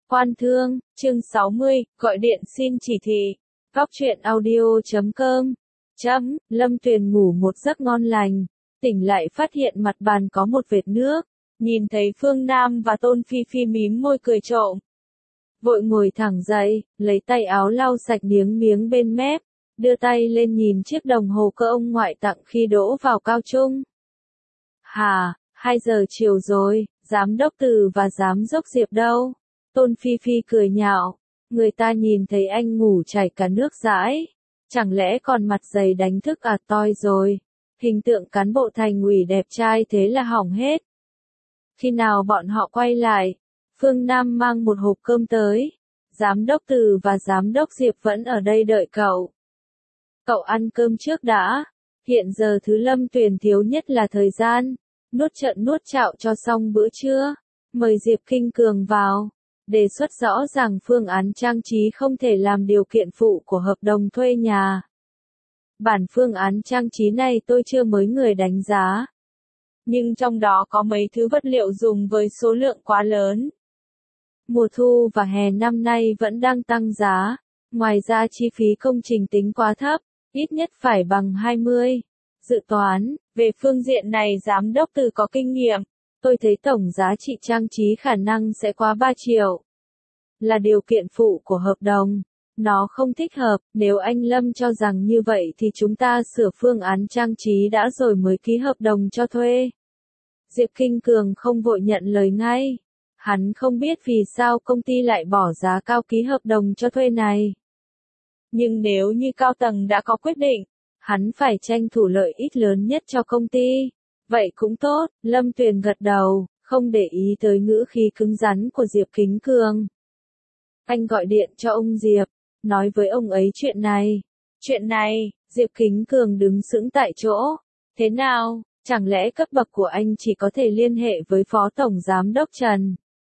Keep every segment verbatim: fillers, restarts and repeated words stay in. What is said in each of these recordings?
Quan Thương, chương sáu mươi, gọi điện xin chỉ thị. Góc truyện audio chấm com. Chấm, Lâm Tuyền ngủ một giấc ngon lành, tỉnh lại phát hiện mặt bàn có một vệt nước, nhìn thấy Phương Nam và Tôn Phi Phi mím môi cười trộm. Vội ngồi thẳng dậy, lấy tay áo lau sạch miếng miếng bên mép, đưa tay lên nhìn chiếc đồng hồ cơ ông ngoại tặng khi đỗ vào cao trung. Hà, hai giờ chiều rồi, giám đốc Từ và giám đốc Diệp đâu? Tôn Phi Phi cười nhạo, người ta nhìn thấy anh ngủ chảy cả nước dãi, chẳng lẽ còn mặt dày đánh thức à toi rồi, hình tượng cán bộ thành ủy đẹp trai thế là hỏng hết. Khi nào bọn họ quay lại, Phương Nam mang một hộp cơm tới, giám đốc Từ và giám đốc Diệp vẫn ở đây đợi cậu. Cậu ăn cơm trước đã, hiện giờ thứ Lâm Tuyền thiếu nhất là thời gian, nuốt trận nuốt chạo cho xong bữa trưa, mời Diệp Kinh Cường vào. Đề xuất rõ ràng phương án trang trí không thể làm điều kiện phụ của hợp đồng thuê nhà. Bản phương án trang trí này tôi chưa mấy người đánh giá. Nhưng trong đó có mấy thứ vật liệu dùng với số lượng quá lớn. Mùa thu và hè năm nay vẫn đang tăng giá. Ngoài ra chi phí công trình tính quá thấp, ít nhất phải bằng hai mươi. Dự toán, về phương diện này giám đốc Từ có kinh nghiệm. Tôi thấy tổng giá trị trang trí khả năng sẽ quá ba triệu. Là điều kiện phụ của hợp đồng. Nó không thích hợp, nếu anh Lâm cho rằng như vậy thì chúng ta sửa phương án trang trí đã rồi mới ký hợp đồng cho thuê. Diệp Kinh Cường không vội nhận lời ngay. Hắn không biết vì sao công ty lại bỏ giá cao ký hợp đồng cho thuê này. Nhưng nếu như cao tầng đã có quyết định, hắn phải tranh thủ lợi ích lớn nhất cho công ty. Vậy cũng tốt, Lâm Tuyền gật đầu, không để ý tới ngữ khí cứng rắn của Diệp Kính Cường. Anh gọi điện cho ông Diệp, nói với ông ấy chuyện này. Chuyện này, Diệp Kính Cường đứng sững tại chỗ. Thế nào, chẳng lẽ cấp bậc của anh chỉ có thể liên hệ với Phó Tổng Giám đốc Trần?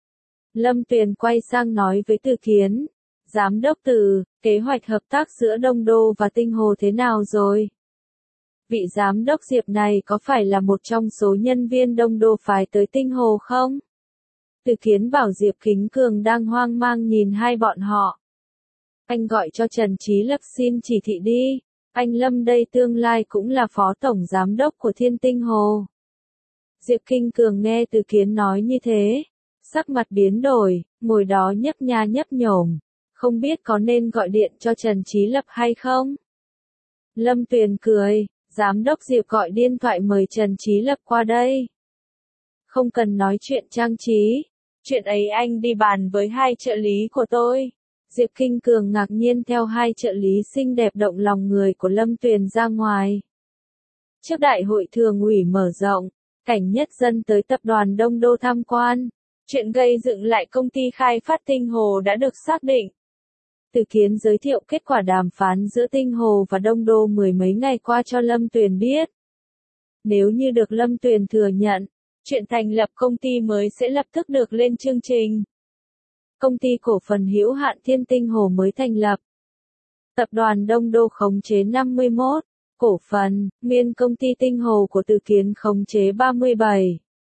Lâm Tuyền quay sang nói với Từ Kiến. Giám đốc Từ, kế hoạch hợp tác giữa Đông Đô và Tinh Hồ thế nào rồi? Vị giám đốc Diệp này có phải là một trong số nhân viên Đông Đô phái tới Tinh Hồ không? Từ Kiến bảo Diệp Kính Cường đang hoang mang nhìn hai bọn họ. Anh gọi cho Trần Chí Lập xin chỉ thị đi, anh Lâm đây tương lai cũng là phó tổng giám đốc của Thiên Tinh Hồ. Diệp Kinh Cường nghe Từ Kiến nói như thế, sắc mặt biến đổi, ngồi đó nhấp nha nhấp nhổm, không biết có nên gọi điện cho Trần Chí Lập hay không? Lâm Tuyền cười, giám đốc Diệp gọi điện thoại mời Trần Chí Lập qua đây. Không cần nói chuyện trang trí. Chuyện ấy anh đi bàn với hai trợ lý của tôi. Diệp Kinh Cường ngạc nhiên theo hai trợ lý xinh đẹp động lòng người của Lâm Tuyền ra ngoài. Trước đại hội thường ủy mở rộng, cảnh nhất dân tới tập đoàn Đông Đô tham quan. Chuyện gây dựng lại công ty khai phát Tinh Hồ đã được xác định. Từ Kiến giới thiệu kết quả đàm phán giữa Tinh Hồ và Đông Đô mười mấy ngày qua cho Lâm Tuyền biết. Nếu như được Lâm Tuyền thừa nhận, chuyện thành lập công ty mới sẽ lập tức được lên chương trình. Công ty cổ phần hữu hạn Thiên Tinh Hồ mới thành lập. Tập đoàn Đông Đô khống chế năm mươi mốt, cổ phần, nguyên công ty Tinh Hồ của Từ Kiến khống chế ba mươi bảy.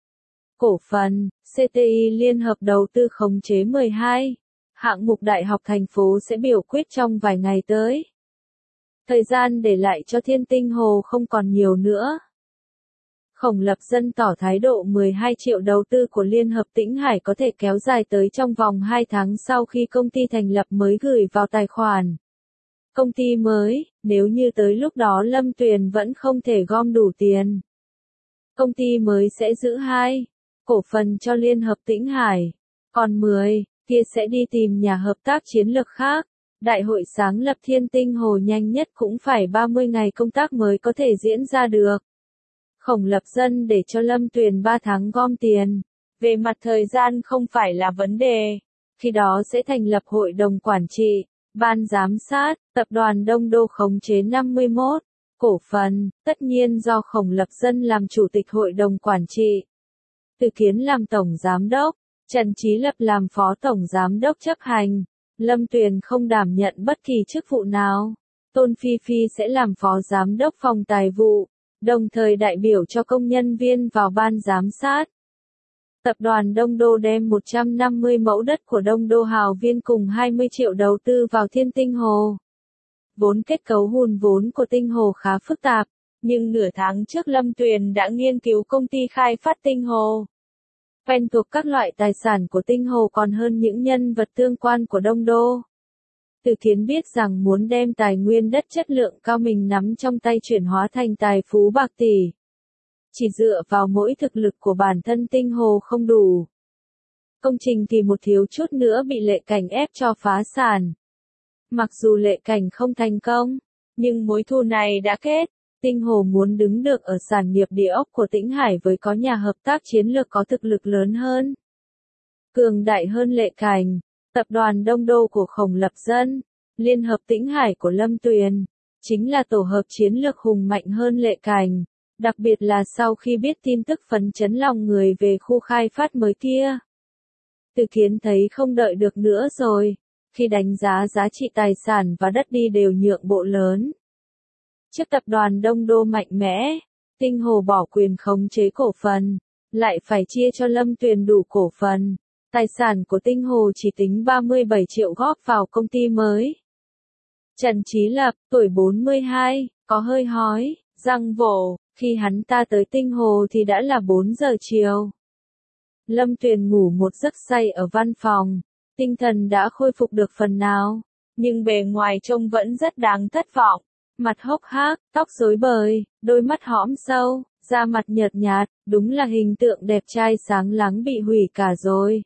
Cổ phần, xê tê i Liên hợp đầu tư khống chế mười hai. Hạng mục Đại học thành phố sẽ biểu quyết trong vài ngày tới. Thời gian để lại cho Thiên Tinh Hồ không còn nhiều nữa. Khổng Lập Dân tỏ thái độ mười hai triệu đầu tư của Liên hợp Tĩnh Hải có thể kéo dài tới trong vòng hai tháng sau khi công ty thành lập mới gửi vào tài khoản. Công ty mới, nếu như tới lúc đó Lâm Tuyền vẫn không thể gom đủ tiền. Công ty mới sẽ giữ hai cổ phần cho Liên hợp Tĩnh Hải, còn mười kia sẽ đi tìm nhà hợp tác chiến lược khác. Đại hội sáng lập Thiên Tinh Hồ nhanh nhất cũng phải ba mươi ngày công tác mới có thể diễn ra được. Khổng Lập Dân để cho Lâm Tuyền ba tháng gom tiền. Về mặt thời gian không phải là vấn đề. Khi đó sẽ thành lập hội đồng quản trị, ban giám sát, tập đoàn Đông Đô khống chế năm mươi mốt, cổ phần, tất nhiên do Khổng Lập Dân làm chủ tịch hội đồng quản trị. Từ Kiến làm tổng giám đốc, Trần Chí Lập làm phó tổng giám đốc chấp hành. Lâm Tuyền không đảm nhận bất kỳ chức vụ nào. Tôn Phi Phi sẽ làm phó giám đốc phòng tài vụ, đồng thời đại biểu cho công nhân viên vào ban giám sát. Tập đoàn Đông Đô đem một trăm năm mươi mẫu đất của Đông Đô Hào Viên cùng hai mươi triệu đầu tư vào Thiên Tinh Hồ. Vốn kết cấu hùn vốn của Tinh Hồ khá phức tạp, nhưng nửa tháng trước Lâm Tuyền đã nghiên cứu công ty khai phát Tinh Hồ. Quen thuộc các loại tài sản của Tinh Hồ còn hơn những nhân vật tương quan của Đông Đô. Từ Kiến biết rằng muốn đem tài nguyên đất chất lượng cao mình nắm trong tay chuyển hóa thành tài phú bạc tỷ. Chỉ dựa vào mỗi thực lực của bản thân Tinh Hồ không đủ. Công trình thì một thiếu chút nữa bị Lệ Cảnh ép cho phá sản. Mặc dù Lệ Cảnh không thành công, nhưng mối thù này đã kết. Tinh Hồ muốn đứng được ở sản nghiệp địa ốc của Tĩnh Hải với có nhà hợp tác chiến lược có thực lực lớn hơn, cường đại hơn Lệ Cảnh. Tập đoàn Đông Đô của Khổng Lập Dân, Liên hợp Tĩnh Hải của Lâm Tuyền, chính là tổ hợp chiến lược hùng mạnh hơn Lệ Cảnh. Đặc biệt là sau khi biết tin tức phấn chấn lòng người về khu khai phát mới kia. Từ Kiến thấy không đợi được nữa rồi, khi đánh giá giá trị tài sản và đất đi đều nhượng bộ lớn. Trước tập đoàn Đông Đô mạnh mẽ, Tinh Hồ bỏ quyền khống chế cổ phần, lại phải chia cho Lâm Tuyền đủ cổ phần. Tài sản của Tinh Hồ chỉ tính ba mươi bảy triệu góp vào công ty mới. Trần Chí Lập, tuổi bốn mươi hai, có hơi hói, răng vỗ, khi hắn ta tới Tinh Hồ thì đã là bốn giờ chiều. Lâm Tuyền ngủ một giấc say ở văn phòng, tinh thần đã khôi phục được phần nào, nhưng bề ngoài trông vẫn rất đáng thất vọng. Mặt hốc hác, tóc rối bời, đôi mắt hõm sâu, da mặt nhợt nhạt, đúng là hình tượng đẹp trai sáng láng bị hủy cả rồi.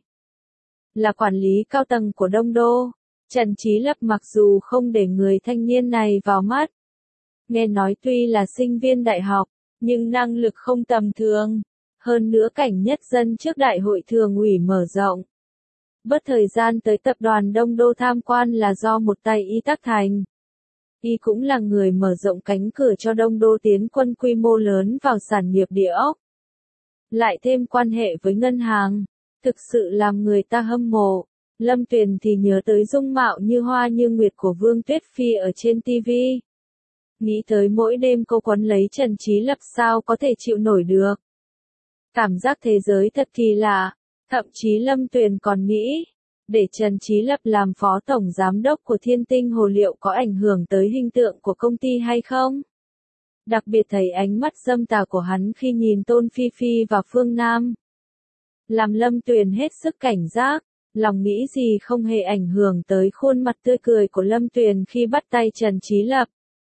Là quản lý cao tầng của Đông Đô, Trần Chí Lập mặc dù không để người thanh niên này vào mắt. Nghe nói tuy là sinh viên đại học, nhưng năng lực không tầm thường. Hơn nữa cảnh nhất dân trước đại hội thường ủy mở rộng. Bớt thời gian tới tập đoàn Đông Đô tham quan là do một tay y tác thành. Y cũng là người mở rộng cánh cửa cho Đông Đô tiến quân quy mô lớn vào sản nghiệp địa ốc. Lại thêm quan hệ với ngân hàng, thực sự làm người ta hâm mộ. Lâm Tuyền thì nhớ tới dung mạo như hoa như nguyệt của Vương Tuyết Phi ở trên ti vi. Nghĩ tới mỗi đêm cô quấn lấy Trần Chí Lập sao có thể chịu nổi được. Cảm giác thế giới thật kỳ lạ, thậm chí Lâm Tuyền còn nghĩ, để Trần Chí Lập làm phó tổng giám đốc của Thiên Tinh Hồ liệu có ảnh hưởng tới hình tượng của công ty hay không? Đặc biệt thấy ánh mắt dâm tà của hắn khi nhìn Tôn Phi Phi và Phương Nam. Làm Lâm Tuyền hết sức cảnh giác, lòng nghĩ gì không hề ảnh hưởng tới khuôn mặt tươi cười của Lâm Tuyền khi bắt tay Trần Chí Lập.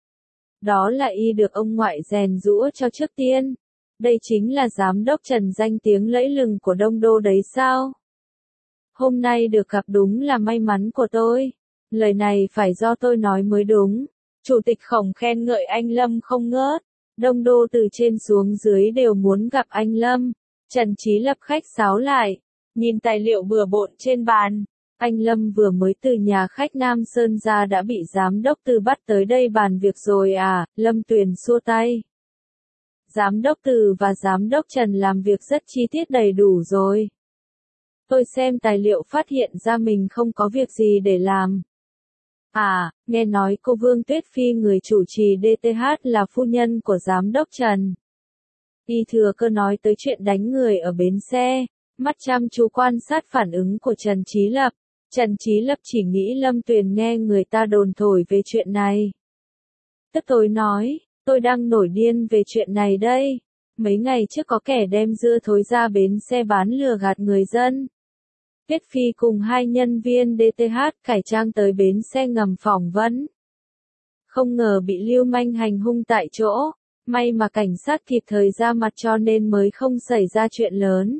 Đó là y được ông ngoại rèn giũa cho trước tiên. Đây chính là giám đốc Trần danh tiếng lẫy lừng của Đông Đô đấy sao? Hôm nay được gặp đúng là may mắn của tôi. Lời này phải do tôi nói mới đúng. Chủ tịch Khổng khen ngợi anh Lâm không ngớt. Đông Đô từ trên xuống dưới đều muốn gặp anh Lâm. Trần Chí Lập khách sáo lại. Nhìn tài liệu bừa bộn trên bàn. Anh Lâm vừa mới từ nhà khách Nam Sơn ra đã bị giám đốc Từ bắt tới đây bàn việc rồi à? Lâm Tuyền xua tay. Giám đốc Từ và giám đốc Trần làm việc rất chi tiết đầy đủ rồi. Tôi xem tài liệu phát hiện ra mình không có việc gì để làm. À, nghe nói cô Vương Tuyết Phi người chủ trì đê tê hát là phu nhân của giám đốc Trần. Y thừa cơ nói tới chuyện đánh người ở bến xe, mắt chăm chú quan sát phản ứng của Trần Chí Lập. Trần Chí Lập chỉ nghĩ Lâm Tuyền nghe người ta đồn thổi về chuyện này. Tức tối nói, tôi đang nổi điên về chuyện này đây. Mấy ngày trước có kẻ đem dưa thối ra bến xe bán lừa gạt người dân. Tuyết Phi cùng hai nhân viên đê tê hát cải trang tới bến xe ngầm phỏng vấn. Không ngờ bị lưu manh hành hung tại chỗ. May mà cảnh sát kịp thời ra mặt cho nên mới không xảy ra chuyện lớn.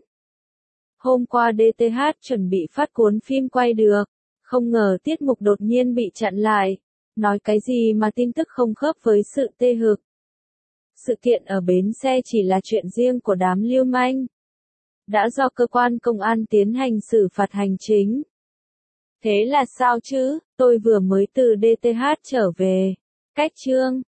Hôm qua đê tê hát chuẩn bị phát cuốn phim quay được. Không ngờ tiết mục đột nhiên bị chặn lại. Nói cái gì mà tin tức không khớp với sự tê hực. Sự kiện ở bến xe chỉ là chuyện riêng của đám lưu manh. Đã do cơ quan công an tiến hành xử phạt hành chính. Thế là sao chứ, tôi vừa mới từ đê tê hát trở về. Cách chương